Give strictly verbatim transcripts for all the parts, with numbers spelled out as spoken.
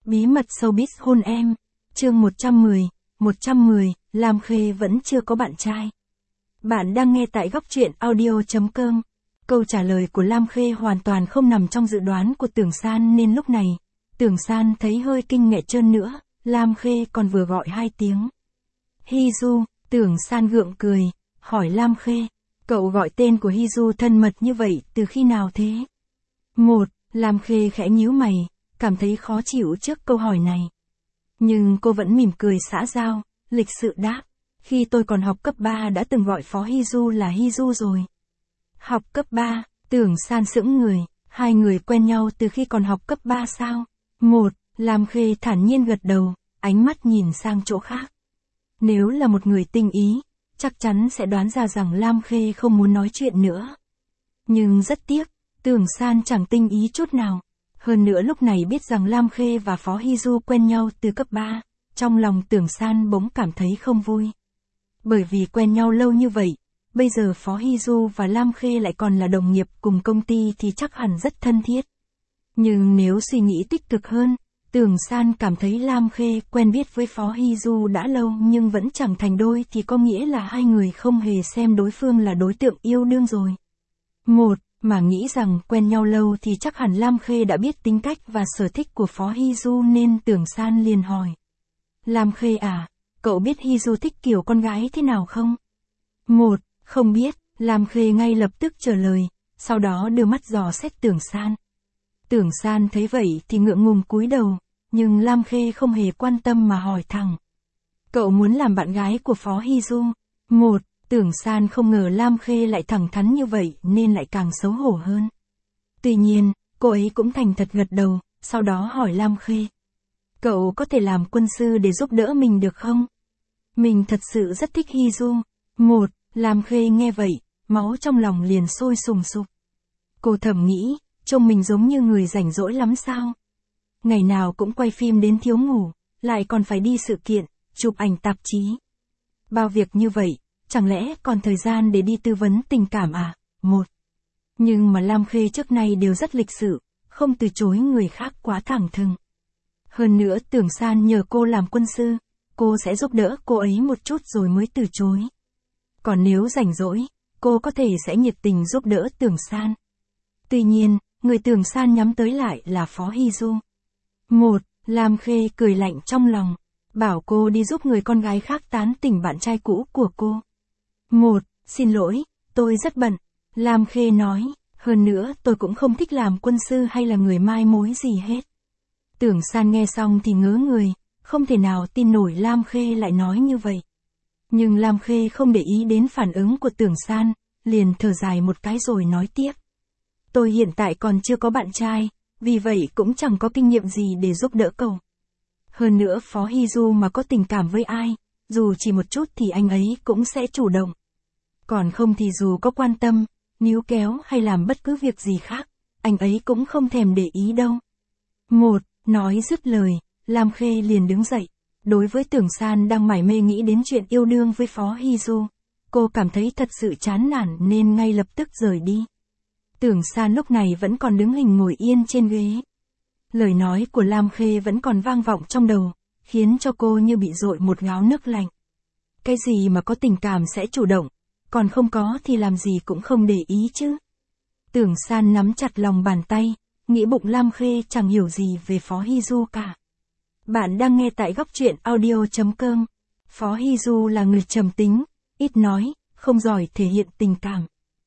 Bí mật showbiz hôn em. Chương một trăm mười, một trăm mười, Lam Khê vẫn chưa có bạn trai. Bạn đang nghe tại góc truyện audio chấm com. Câu trả lời của Lam Khê hoàn toàn không nằm trong dự đoán của Tưởng San nên lúc này, Tưởng San thấy hơi kinh ngạc trơn nữa, Lam Khê còn vừa gọi hai tiếng. Hy Du, Tưởng San gượng cười, hỏi Lam Khê, cậu gọi tên của Hy Du thân mật như vậy từ khi nào thế? Một, Lam Khê khẽ nhíu mày, cảm thấy khó chịu trước câu hỏi này. Nhưng cô vẫn mỉm cười xã giao, lịch sự đáp, khi tôi còn học cấp ba đã từng gọi Phó Hy Du là Hy Du rồi. Học cấp ba, Tưởng San sững người, hai người quen nhau từ khi còn học cấp ba sao? Một, Lam Khê thản nhiên gật đầu, ánh mắt nhìn sang chỗ khác. Nếu là một người tinh ý, chắc chắn sẽ đoán ra rằng Lam Khê không muốn nói chuyện nữa. Nhưng rất tiếc, Tưởng San chẳng tinh ý chút nào. Hơn nữa lúc này biết rằng Lam Khê và Phó Hy Du quen nhau từ cấp ba, trong lòng Tưởng San bỗng cảm thấy không vui. Bởi vì quen nhau lâu như vậy, bây giờ Phó Hy Du và Lam Khê lại còn là đồng nghiệp cùng công ty thì chắc hẳn rất thân thiết. Nhưng nếu suy nghĩ tích cực hơn, Tưởng San cảm thấy Lam Khê quen biết với Phó Hy Du đã lâu nhưng vẫn chẳng thành đôi thì có nghĩa là hai người không hề xem đối phương là đối tượng yêu đương rồi. Một, mà nghĩ rằng quen nhau lâu thì chắc hẳn Lam Khê đã biết tính cách và sở thích của Phó Hy Du nên Tưởng San liền hỏi. Lam Khê à, cậu biết Hy Du thích kiểu con gái thế nào không? Một, không biết, Lam Khê ngay lập tức trả lời, sau đó đưa mắt dò xét Tưởng San. Tưởng San thấy vậy thì ngượng ngùng cúi đầu, nhưng Lam Khê không hề quan tâm mà hỏi thẳng. Cậu muốn làm bạn gái của Phó Hy Du? Một, Tưởng San không ngờ Lam Khê lại thẳng thắn như vậy nên lại càng xấu hổ hơn. Tuy nhiên, cô ấy cũng thành thật gật đầu, sau đó hỏi Lam Khê. Cậu có thể làm quân sư để giúp đỡ mình được không? Mình thật sự rất thích Hy Du. Một, Lam Khê nghe vậy, máu trong lòng liền sôi sùng sục. Cô thầm nghĩ, trông mình giống như người rảnh rỗi lắm sao? Ngày nào cũng quay phim đến thiếu ngủ, lại còn phải đi sự kiện, chụp ảnh tạp chí. Bao việc như vậy, chẳng lẽ còn thời gian để đi tư vấn tình cảm à? Một. Nhưng mà Lam Khê trước nay đều rất lịch sự, không từ chối người khác quá thẳng thừng. Hơn nữa Tưởng San nhờ cô làm quân sư, cô sẽ giúp đỡ cô ấy một chút rồi mới từ chối. Còn nếu rảnh rỗi, cô có thể sẽ nhiệt tình giúp đỡ Tưởng San. Tuy nhiên, người Tưởng San nhắm tới lại là Phó Hy Du. Một, Lam Khê cười lạnh trong lòng, bảo cô đi giúp người con gái khác tán tỉnh bạn trai cũ của cô. Một, xin lỗi, tôi rất bận. Lam Khê nói, hơn nữa tôi cũng không thích làm quân sư hay là người mai mối gì hết. Tưởng San nghe xong thì ngớ người, không thể nào tin nổi Lam Khê lại nói như vậy. Nhưng Lam Khê không để ý đến phản ứng của Tưởng San, liền thở dài một cái rồi nói tiếp. Tôi hiện tại còn chưa có bạn trai, vì vậy cũng chẳng có kinh nghiệm gì để giúp đỡ cậu. Hơn nữa Phó Hy Du mà có tình cảm với ai, dù chỉ một chút thì anh ấy cũng sẽ chủ động. Còn không thì dù có quan tâm, níu kéo hay làm bất cứ việc gì khác, anh ấy cũng không thèm để ý đâu. Một, nói dứt lời, Lam Khê liền đứng dậy. Đối với Tưởng San đang mải mê nghĩ đến chuyện yêu đương với Phó Hy Du, cô cảm thấy thật sự chán nản nên ngay lập tức rời đi. Tưởng San lúc này vẫn còn đứng hình ngồi yên trên ghế. Lời nói của Lam Khê vẫn còn vang vọng trong đầu, khiến cho cô như bị dội một gáo nước lạnh. Cái gì mà có tình cảm sẽ chủ động, còn không có thì làm gì cũng không để ý chứ. Tưởng San nắm chặt lòng bàn tay, nghĩ bụng Lam Khê chẳng hiểu gì về Phó Hy Du cả. Bạn đang nghe tại góc truyện audio chấm com. Phó Hy Du là người trầm tính, ít nói, không giỏi thể hiện tình cảm.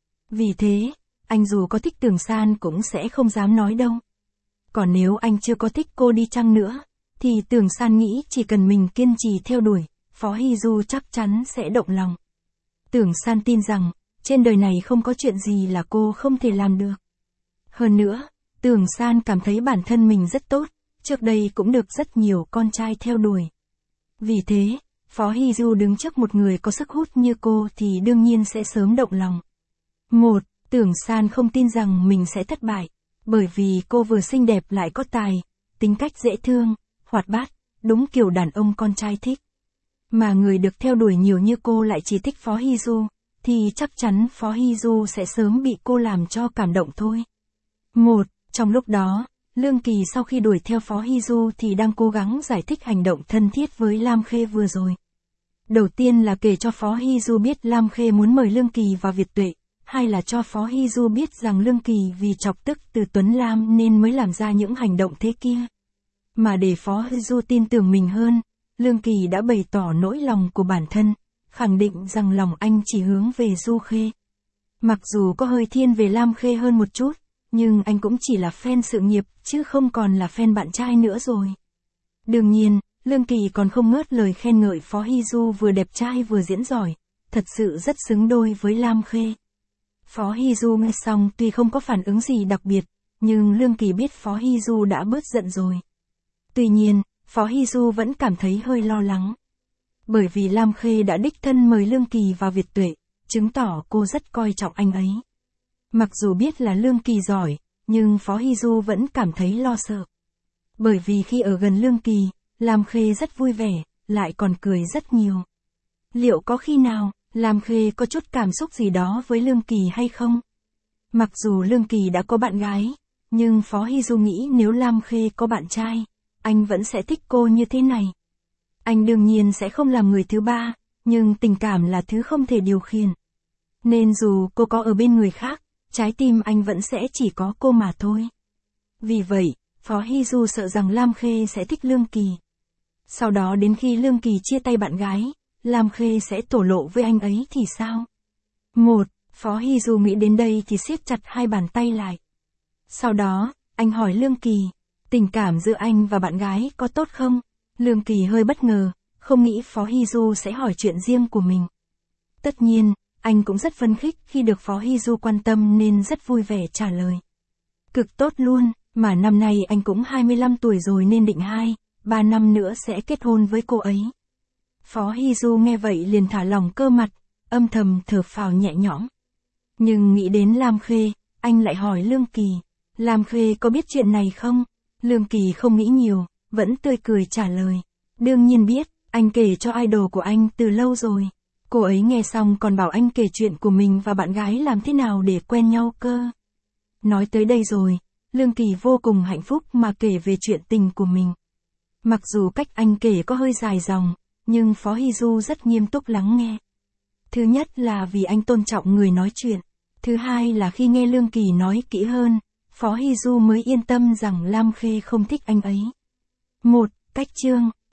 Vì thế, anh dù có thích Tưởng San cũng sẽ không dám nói đâu. Còn nếu anh chưa có thích cô đi chăng nữa, thì Tưởng San nghĩ chỉ cần mình kiên trì theo đuổi, Phó Hy Du chắc chắn sẽ động lòng. Tưởng San tin rằng, trên đời này không có chuyện gì là cô không thể làm được. Hơn nữa, Tưởng San cảm thấy bản thân mình rất tốt, trước đây cũng được rất nhiều con trai theo đuổi. Vì thế, Phó Hy Du đứng trước một người có sức hút như cô thì đương nhiên sẽ sớm động lòng. Một, Tưởng San không tin rằng mình sẽ thất bại, bởi vì cô vừa xinh đẹp lại có tài, tính cách dễ thương, hoạt bát, đúng kiểu đàn ông con trai thích. Mà người được theo đuổi nhiều như cô lại chỉ thích Phó Hy Du, thì chắc chắn Phó Hy Du sẽ sớm bị cô làm cho cảm động thôi. Một, trong lúc đó, Lương Kỳ sau khi đuổi theo Phó Hy Du thì đang cố gắng giải thích hành động thân thiết với Lam Khê vừa rồi. Đầu tiên là kể cho Phó Hy Du biết Lam Khê muốn mời Lương Kỳ vào Việt Tuệ, hay là cho Phó Hy Du biết rằng Lương Kỳ vì chọc tức từ Tuấn Lam nên mới làm ra những hành động thế kia. Mà để Phó Hy Du tin tưởng mình hơn, Lương Kỳ đã bày tỏ nỗi lòng của bản thân, khẳng định rằng lòng anh chỉ hướng về Du Khê. Mặc dù có hơi thiên về Lam Khê hơn một chút, nhưng anh cũng chỉ là fan sự nghiệp, chứ không còn là fan bạn trai nữa rồi. Đương nhiên, Lương Kỳ còn không ngớt lời khen ngợi Phó Hy Du vừa đẹp trai vừa diễn giỏi, thật sự rất xứng đôi với Lam Khê. Phó Hy Du nghe xong tuy không có phản ứng gì đặc biệt, nhưng Lương Kỳ biết Phó Hy Du đã bớt giận rồi. Tuy nhiên, Phó Hy Du vẫn cảm thấy hơi lo lắng. Bởi vì Lam Khê đã đích thân mời Lương Kỳ vào Việt Tuệ, chứng tỏ cô rất coi trọng anh ấy. Mặc dù biết là Lương Kỳ giỏi, nhưng Phó Hy Du vẫn cảm thấy lo sợ. Bởi vì khi ở gần Lương Kỳ, Lam Khê rất vui vẻ, lại còn cười rất nhiều. Liệu có khi nào, Lam Khê có chút cảm xúc gì đó với Lương Kỳ hay không? Mặc dù Lương Kỳ đã có bạn gái, nhưng Phó Hy Du nghĩ nếu Lam Khê có bạn trai, anh vẫn sẽ thích cô như thế này. Anh đương nhiên sẽ không làm người thứ ba, nhưng tình cảm là thứ không thể điều khiển. Nên dù cô có ở bên người khác, trái tim anh vẫn sẽ chỉ có cô mà thôi. Vì vậy, Phó Hy Du sợ rằng Lam Khê sẽ thích Lương Kỳ. Sau đó đến khi Lương Kỳ chia tay bạn gái, Lam Khê sẽ thổ lộ với anh ấy thì sao? Một, Phó Hy Du nghĩ đến đây thì siết chặt hai bàn tay lại. Sau đó, anh hỏi Lương Kỳ, tình cảm giữa anh và bạn gái có tốt không? Lương Kỳ hơi bất ngờ, không nghĩ Phó Hy Du sẽ hỏi chuyện riêng của mình. Tất nhiên, anh cũng rất phấn khích khi được Phó Hy Du quan tâm nên rất vui vẻ trả lời. Cực tốt luôn, mà năm nay anh cũng hai mươi lăm tuổi rồi nên định hai, ba năm nữa sẽ kết hôn với cô ấy. Phó Hy Du nghe vậy liền thả lỏng cơ mặt, âm thầm thở phào nhẹ nhõm. Nhưng nghĩ đến Lam Khê, anh lại hỏi Lương Kỳ, Lam Khê có biết chuyện này không? Lương Kỳ không nghĩ nhiều, vẫn tươi cười trả lời. Đương nhiên biết, anh kể cho idol của anh từ lâu rồi. Cô ấy nghe xong còn bảo anh kể chuyện của mình và bạn gái làm thế nào để quen nhau cơ. Nói tới đây rồi, Lương Kỳ vô cùng hạnh phúc mà kể về chuyện tình của mình. Mặc dù cách anh kể có hơi dài dòng, nhưng Phó Hy Du rất nghiêm túc lắng nghe. Thứ nhất là vì anh tôn trọng người nói chuyện. Thứ hai là khi nghe Lương Kỳ nói kỹ hơn, Phó Hy Du mới yên tâm rằng Lam Khê không thích anh ấy. Một, cách chương.